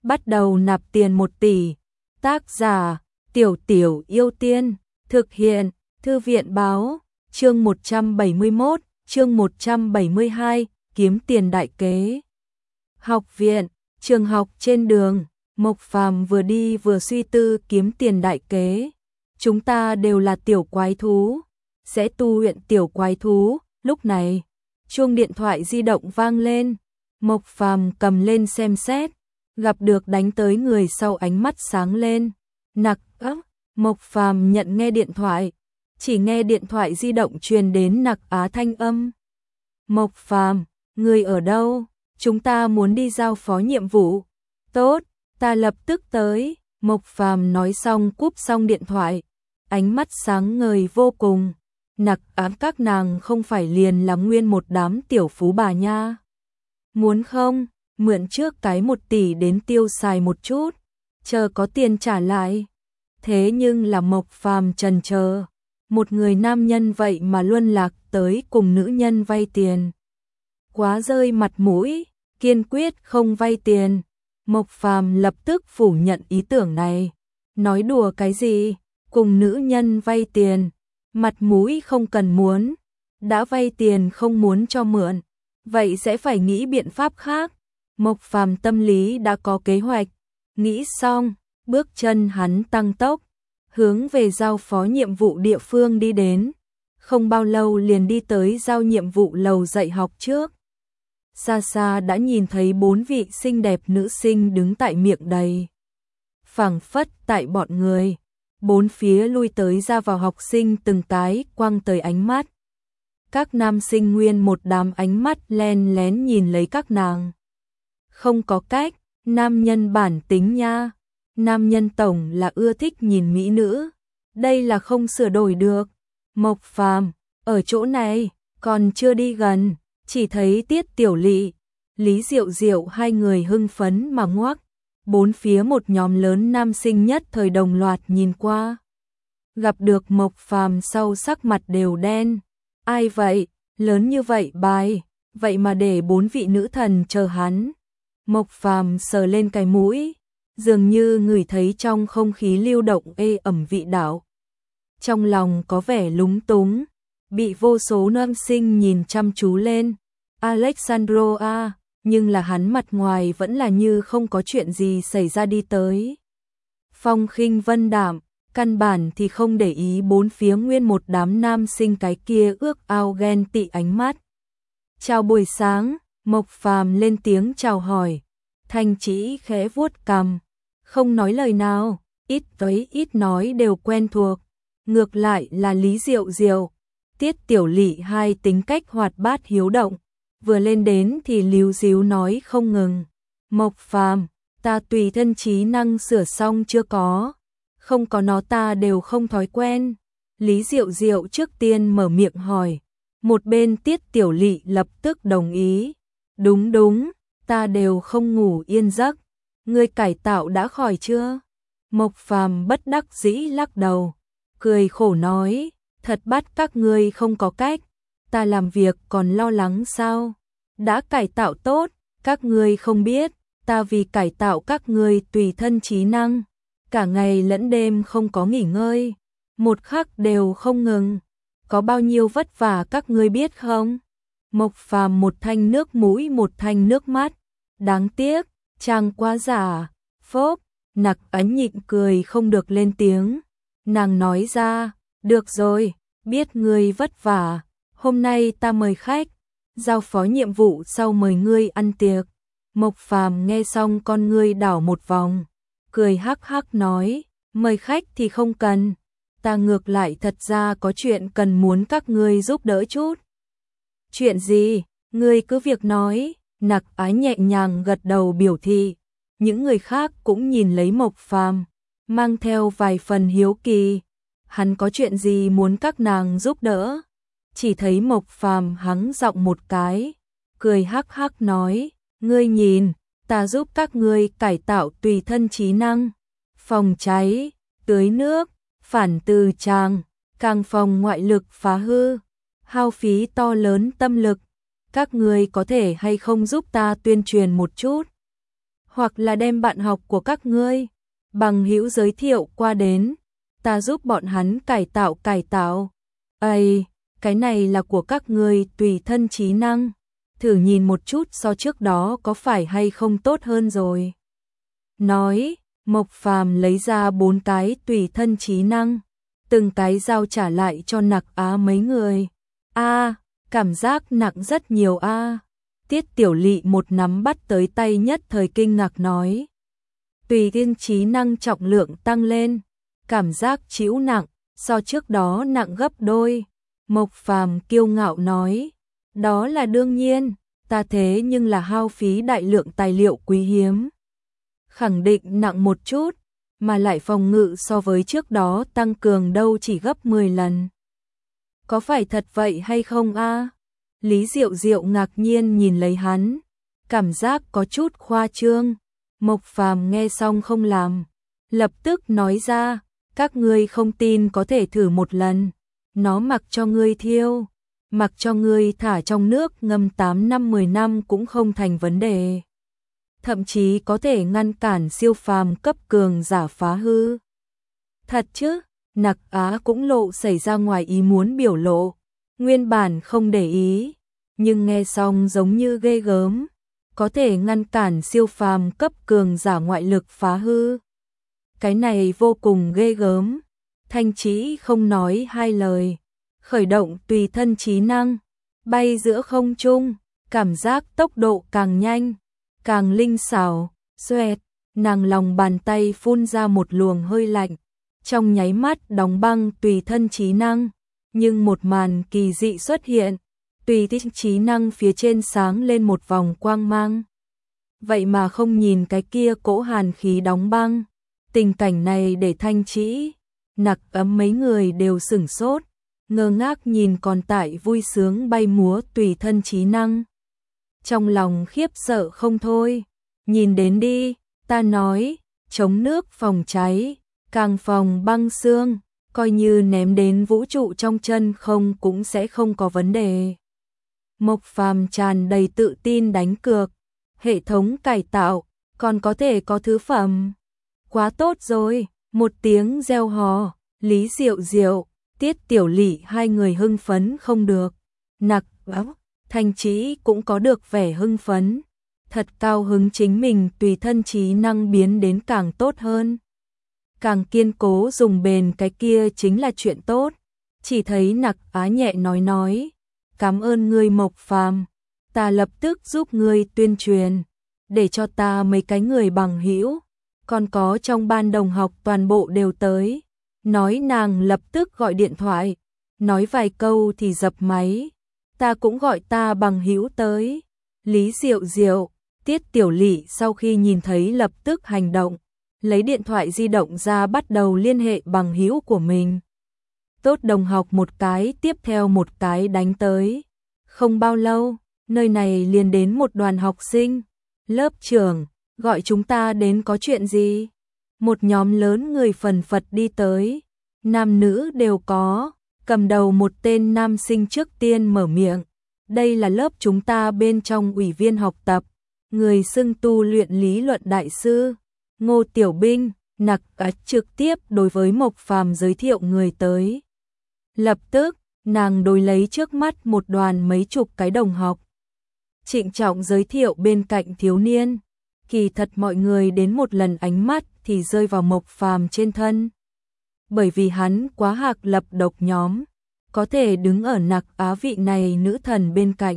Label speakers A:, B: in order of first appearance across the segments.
A: bắt đầu nạp tiền 1 tỷ. Tác giả, Tiểu Tiểu Yêu Tiên, thực hiện, Thư viện báo, chương 171, chương 172, kiếm tiền đại kế. Học viện, trường học trên đường, Mộc Phàm vừa đi vừa suy tư kiếm tiền đại kế. Chúng ta đều là tiểu quái thú, sẽ tu luyện tiểu quái thú. Lúc này, chuông điện thoại di động vang lên. Mộc Phàm cầm lên xem xét, gặp được đánh tới người sau, ánh mắt sáng lên. Nặc ấp, Mộc Phàm nhận nghe điện thoại, chỉ nghe điện thoại di động truyền đến Nặc Á thanh âm. Mộc Phàm, người ở đâu? Chúng ta muốn đi giao phó nhiệm vụ. Tốt, ta lập tức tới. Mộc Phàm nói xong cúp xong điện thoại, ánh mắt sáng ngời vô cùng. Nặc Á các nàng không phải liền là nguyên một đám tiểu phú bà nha. Muốn không, mượn trước cái 1 tỷ đến tiêu xài một chút, chờ có tiền trả lại. Thế nhưng là Mộc Phàm chần chờ, một người nam nhân vậy mà luân lạc tới cùng nữ nhân vay tiền. Quá rơi mặt mũi, kiên quyết không vay tiền. Mộc Phàm lập tức phủ nhận ý tưởng này. Nói đùa cái gì, cùng nữ nhân vay tiền, mặt mũi không cần muốn, đã vay tiền không muốn cho mượn, vậy sẽ phải nghĩ biện pháp khác. Mộc Phàm tâm lý đã có kế hoạch, nghĩ xong, bước chân hắn tăng tốc, hướng về giao phó nhiệm vụ địa phương đi đến. Không bao lâu liền đi tới giao nhiệm vụ lầu dạy học trước. Xa xa đã nhìn thấy 4 vị xinh đẹp nữ sinh đứng tại miệng đầy. Phảng phất tại bọn người, bốn phía lui tới ra vào học sinh từng cái quăng tới ánh mắt. Các nam sinh nguyên một đám ánh mắt len lén nhìn lấy các nàng. Không có cách, nam nhân bản tính nha. Nam nhân tổng là ưa thích nhìn mỹ nữ, đây là không sửa đổi được. Mộc Phàm, ở chỗ này, còn chưa đi gần, chỉ thấy Tiết Tiểu Lị, Lý Diệu Diệu hai người hưng phấn mà ngoác. Bốn phía một nhóm lớn nam sinh nhất thời đồng loạt nhìn qua. Gặp được Mộc Phàm sau sắc mặt đều đen. Ai vậy, lớn như vậy bài, vậy mà để 4 vị nữ thần chờ hắn. Mộc Phàm sờ lên cái mũi, dường như ngửi thấy trong không khí lưu động ê ẩm vị đạo. Trong lòng có vẻ lúng túng, bị vô số nam sinh nhìn chăm chú lên. Alexandro a, nhưng là hắn mặt ngoài vẫn là như không có chuyện gì xảy ra đi tới. Phong khinh vân đạm, căn bản thì không để ý bốn phía nguyên một đám nam sinh cái kia ước ao ghen tị ánh mắt. Chào buổi sáng, Mộc Phàm lên tiếng chào hỏi. Thanh Chỉ khẽ vuốt cằm, không nói lời nào, ít với ít nói đều quen thuộc. Ngược lại là Lý Diệu Diệu, Tiết Tiểu Lị hai tính cách hoạt bát hiếu động, vừa lên đến thì líu díu nói không ngừng. Mộc Phàm, ta tùy thân trí năng sửa xong chưa có? Không có nó ta đều không thói quen. Lý Diệu Diệu trước tiên mở miệng hỏi. Một bên Tiết Tiểu Lị lập tức đồng ý. Đúng đúng, ta đều không ngủ yên giấc. Ngươi cải tạo đã khỏi chưa? Mộc Phàm bất đắc dĩ lắc đầu, cười khổ nói, thật bắt các ngươi không có cách. Ta làm việc còn lo lắng sao? Đã cải tạo tốt, các ngươi không biết, ta vì cải tạo các ngươi tùy thân trí năng, cả ngày lẫn đêm không có nghỉ ngơi, một khắc đều không ngừng. Có bao nhiêu vất vả các ngươi biết không? Mộc Phàm một thanh nước mũi một thanh nước mắt. Đáng tiếc, chàng quá giả. Phốp, Nặc Ấn nhịn cười không được lên tiếng. Nàng nói ra, được rồi, biết ngươi vất vả, hôm nay ta mời khách, giao phó nhiệm vụ sau mời ngươi ăn tiệc. Mộc Phàm nghe xong con ngươi đảo một vòng, cười hắc hắc nói, mời khách thì không cần, ta ngược lại thật ra có chuyện cần muốn các ngươi giúp đỡ chút. Chuyện gì, ngươi cứ việc nói. Nặc Ái nhẹ nhàng gật đầu biểu thị. Những người khác cũng nhìn lấy Mộc Phàm, mang theo vài phần hiếu kỳ. Hắn có chuyện gì muốn các nàng giúp đỡ? Chỉ thấy Mộc Phàm hắng giọng một cái, cười hắc hắc nói, ngươi nhìn, ta giúp các ngươi cải tạo tùy thân trí năng, phòng cháy, tưới nước, phản từ tràng, càng phòng ngoại lực phá hư, hao phí to lớn tâm lực. Các ngươi có thể hay không giúp ta tuyên truyền một chút? hoặc là đem bạn học của các ngươi, bằng hữu giới thiệu qua đến, ta giúp bọn hắn cải tạo. Ây, cái này là của các ngươi tùy thân trí năng, thử nhìn một chút so trước đó có phải hay không tốt hơn rồi. Nói, Mộc Phàm lấy ra 4 cái tùy thân trí năng, từng cái giao trả lại cho Nặc Á mấy người. Cảm giác nặng rất nhiều a. Tiết Tiểu Lị một nắm bắt tới tay nhất thời kinh ngạc nói. Tùy thiên trí năng trọng lượng tăng lên, cảm giác chịu nặng, so trước đó nặng gấp đôi. Mộc Phàm kiêu ngạo nói, đó là đương nhiên, ta thế nhưng là hao phí đại lượng tài liệu quý hiếm. Khẳng định nặng một chút, mà lại phòng ngự so với trước đó tăng cường đâu chỉ gấp 10 lần. Có phải thật vậy hay không a? Lý Diệu Diệu ngạc nhiên nhìn lấy hắn, cảm giác có chút khoa trương. Mộc Phàm nghe xong không làm, lập tức nói ra, các ngươi không tin có thể thử một lần, nó mặc cho ngươi thiêu, mặc cho ngươi thả trong nước ngâm 8 năm 10 năm cũng không thành vấn đề. Thậm chí có thể ngăn cản siêu phàm cấp cường giả phá hư. Thật chứ? Nặc Á cũng lộ xảy ra ngoài ý muốn biểu lộ, nguyên bản không để ý, nhưng nghe xong giống như ghê gớm, có thể ngăn cản siêu phàm cấp cường giả ngoại lực phá hư. Cái này vô cùng ghê gớm. Thanh Chí không nói hai lời, khởi động tùy thân trí năng, bay giữa không trung, cảm giác tốc độ càng nhanh, càng linh xảo. Xoẹt, nàng lòng bàn tay phun ra một luồng hơi lạnh, trong nháy mắt đóng băng tùy thân trí năng, nhưng một màn kỳ dị xuất hiện, tùy thân trí năng phía trên sáng lên một vòng quang mang. Vậy mà không nhìn cái kia cỗ hàn khí đóng băng, tình cảnh này để Thanh Chí, Nặc Ấm mấy người đều sửng sốt, ngơ ngác nhìn còn tại vui sướng bay múa tùy thân trí năng. Trong lòng khiếp sợ không thôi, nhìn đến đi, ta nói, chống nước phòng cháy, càng phòng băng xương, coi như ném đến vũ trụ trong chân không cũng sẽ không có vấn đề. Mộc Phàm tràn đầy tự tin đánh cược, hệ thống cải tạo, còn có thể có thứ phẩm. Quá tốt rồi, một tiếng reo hò, Lý Diệu Diệu, Tiết Tiểu Lị hai người hưng phấn không được. Nặc Á, Thanh Chí cũng có được vẻ hưng phấn, thật cao hứng chính mình tùy thân trí năng biến đến càng tốt hơn. Càng kiên cố dùng bền cái kia chính là chuyện tốt. Chỉ thấy Nặc Á nhẹ nói, cảm ơn ngươi Mộc Phàm, ta lập tức giúp ngươi tuyên truyền, để cho ta mấy cái người bằng hữu, còn có trong ban đồng học toàn bộ đều tới. Nói nàng lập tức gọi điện thoại, nói vài câu thì dập máy, ta cũng gọi ta bằng hữu tới. Lý Diệu Diệu, Tiết Tiểu Lị sau khi nhìn thấy lập tức hành động, lấy điện thoại di động ra bắt đầu liên hệ bằng hữu của mình. Tốt đồng học một cái tiếp theo một cái đánh tới. Không bao lâu, nơi này liền đến một đoàn học sinh. Lớp trưởng, gọi chúng ta đến có chuyện gì? Một nhóm lớn người phần phật đi tới, nam nữ đều có, cầm đầu một tên nam sinh trước tiên mở miệng. Đây là lớp chúng ta bên trong ủy viên học tập, người xưng tu luyện lý luận đại sư, Ngô Tiểu Binh. Nặc Á trực tiếp đối với Mộc Phàm giới thiệu người tới. Lập tức, nàng đối lấy trước mắt một đoàn mấy chục cái đồng học. Trịnh trọng giới thiệu bên cạnh thiếu niên. Kỳ thật mọi người đến một lần ánh mắt thì rơi vào Mộc Phàm trên thân. Bởi vì hắn quá hạc lập độc nhóm, có thể đứng ở Nặc Á vị này nữ thần bên cạnh.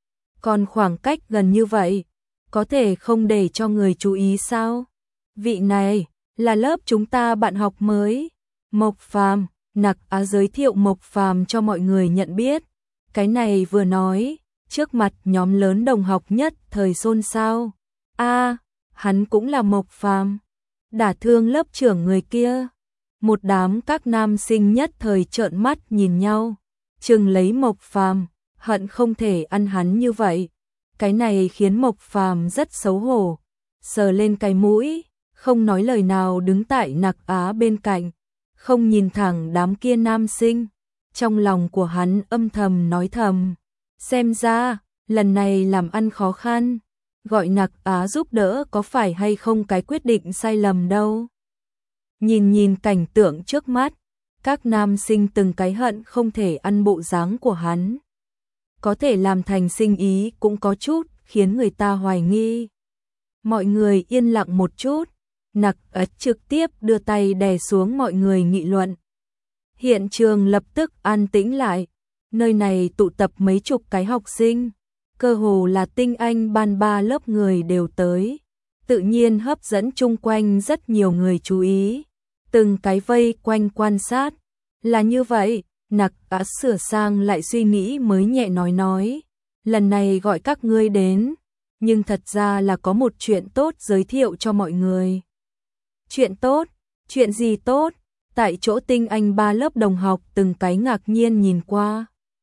A: Còn khoảng cách gần như vậy, có thể không để cho người chú ý sao? Vị này là lớp chúng ta bạn học mới. Mộc Phàm, Nặc Á giới thiệu Mộc Phàm cho mọi người nhận biết. Cái này vừa nói, trước mặt nhóm lớn đồng học nhất thời xôn xao. Hắn cũng là Mộc Phàm, đả thương lớp trưởng người kia. Một đám các nam sinh nhất thời trợn mắt nhìn nhau, chừng lấy Mộc Phàm, hận không thể ăn hắn như vậy. Cái này khiến Mộc Phàm rất xấu hổ, sờ lên cái mũi, không nói lời nào đứng tại Nặc Á bên cạnh, không nhìn thẳng đám kia nam sinh. Trong lòng của hắn âm thầm nói thầm, xem ra lần này làm ăn khó khăn, gọi Nặc Á giúp đỡ có phải hay không cái quyết định sai lầm đâu. Nhìn cảnh tượng trước mắt, các nam sinh từng cái hận không thể ăn bộ dáng của hắn. Có thể làm thành sinh ý cũng có chút khiến người ta hoài nghi. Mọi người yên lặng một chút, Nặc Á trực tiếp đưa tay đè xuống mọi người nghị luận. Hiện trường lập tức an tĩnh lại, nơi này tụ tập mấy chục cái học sinh, cơ hồ là tinh anh ban 3 lớp người đều tới, tự nhiên hấp dẫn chung quanh rất nhiều người chú ý, từng cái vây quanh quan sát. Là như vậy, Nặc Á sửa sang lại suy nghĩ mới nhẹ nói, lần này gọi các ngươi đến, nhưng thật ra là có một chuyện tốt giới thiệu cho mọi người. Chuyện tốt? Chuyện gì tốt? Tại chỗ tinh anh 3 lớp đồng học từng cái ngạc nhiên nhìn qua.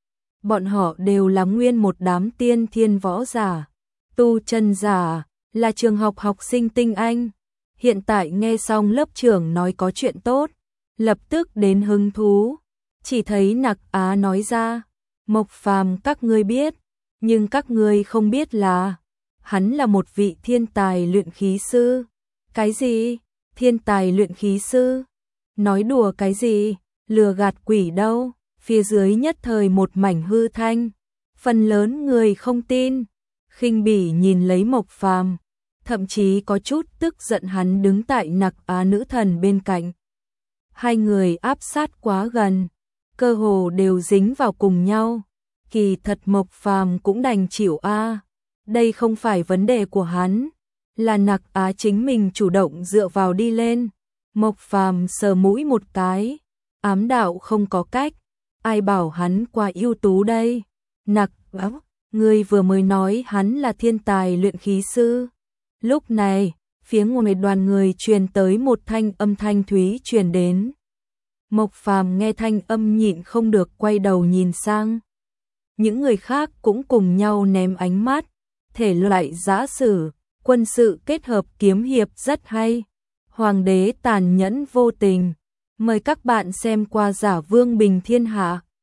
A: Bọn họ đều là nguyên một đám tiên thiên võ giả, tu chân giả, là trường học học sinh tinh anh. Hiện tại nghe xong lớp trưởng nói có chuyện tốt, lập tức đến hứng thú. Chỉ thấy Nặc Á nói ra, Mộc Phàm các ngươi biết, nhưng các ngươi không biết là hắn là một vị thiên tài luyện khí sư. Cái gì? Thiên tài luyện khí sư? Nói đùa cái gì? Lừa gạt quỷ đâu? Phía dưới nhất thời một mảnh hư thanh, phần lớn người không tin, khinh bỉ nhìn lấy Mộc Phàm, thậm chí có chút tức giận hắn đứng tại Nặc Á nữ thần bên cạnh. Hai người áp sát quá gần, cơ hồ đều dính vào cùng nhau. Kỳ thật Mộc Phàm cũng đành chịu a. Đây không phải vấn đề của hắn, là Nặc Á chính mình chủ động dựa vào đi lên. Mộc Phàm sờ mũi một cái, ám đạo không có cách, ai bảo hắn quá ưu tú đây. Nặc Á, ngươi vừa mới nói hắn là thiên tài luyện khí sư. Lúc này, phía ngoài đoàn người truyền tới một thanh âm thanh thúy truyền đến. Mộc Phàm nghe thanh âm nhịn không được quay đầu nhìn sang. Những người khác cũng cùng nhau ném ánh mắt, thể loại giã sử, quân sự kết hợp kiếm hiệp rất hay. Hoàng đế tàn nhẫn vô tình. Mời các bạn xem qua Giả Vương Bình Thiên Hạ.